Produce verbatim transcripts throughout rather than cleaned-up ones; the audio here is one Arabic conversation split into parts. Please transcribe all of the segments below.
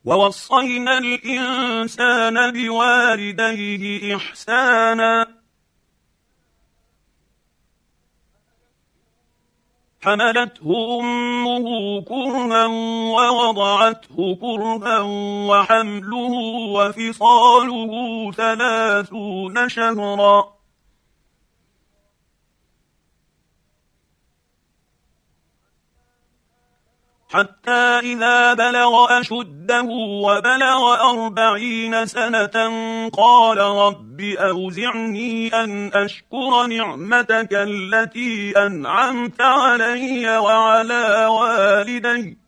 ووصينا الإنسان بوالديه إحسانا حملته أمه كرها ووضعته كرها وحمله وفصاله ثلاثون شهرا حتى إذا بلغ أشده وبلغ أربعين سنة قال رب أوزعني أن أشكر نعمتك التي أنعمت علي وعلى والدي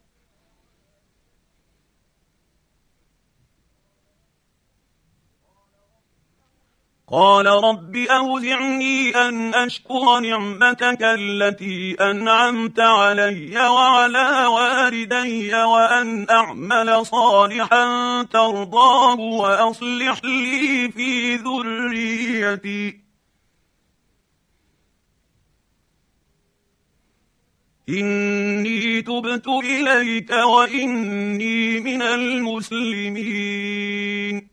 قال رب أوزعني أن أشكر نعمتك التي أنعمت علي وعلى والدي وأن أعمل صالحا ترضاه وأصلح لي في ذريتي إني تبت إليك وإني من المسلمين.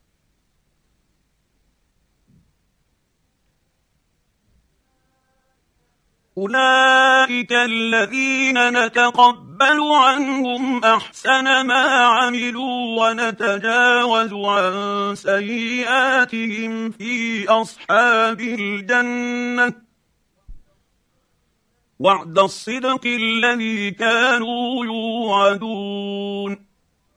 أولئك الذين نتقبل عنهم أحسن ما عملوا ونتجاوز عن سيئاتهم في أصحاب الجنة وعد الصدق الذي كانوا يوعدون.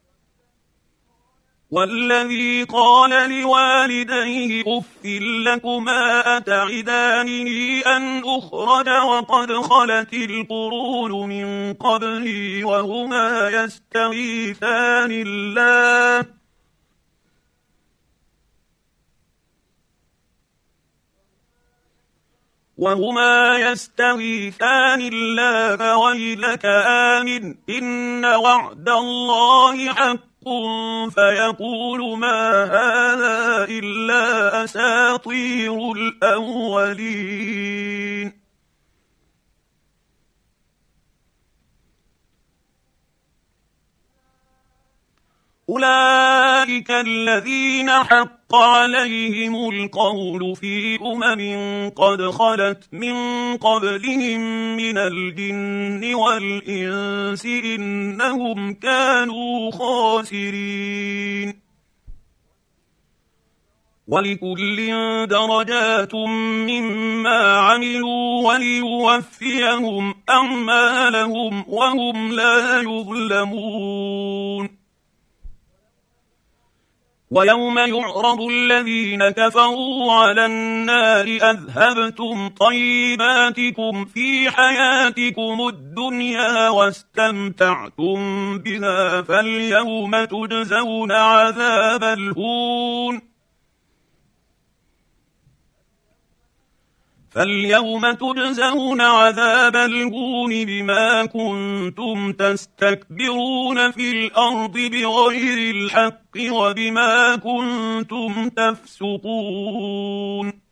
والذي قال لوالديه أف لكما أتعدانني أن أخرج وقد خلت القرون من قبلي وهما يستغيثان الله وهما يستغيثان الله ويلك آمن إن وعد الله حق فيقول ما هذا إلا أساطير الأولين. أولئك الذين حق عليهم القول في أمم قد خلت من قبلهم من الجن والإنس إنهم كانوا خاسرين. ولكل درجات مما عملوا وليوفيهم أعمالهم وهم لا يظلمون. ويوم يعرض الذين كفروا على النار أذهبتم طيباتكم في حياتكم الدنيا واستمتعتم بها فاليوم تجزون عذاب الهون فاليوم تجزون عذاب الهون بما كنتم تستكبرون في الأرض بغير الحق وبما كنتم تفسقون.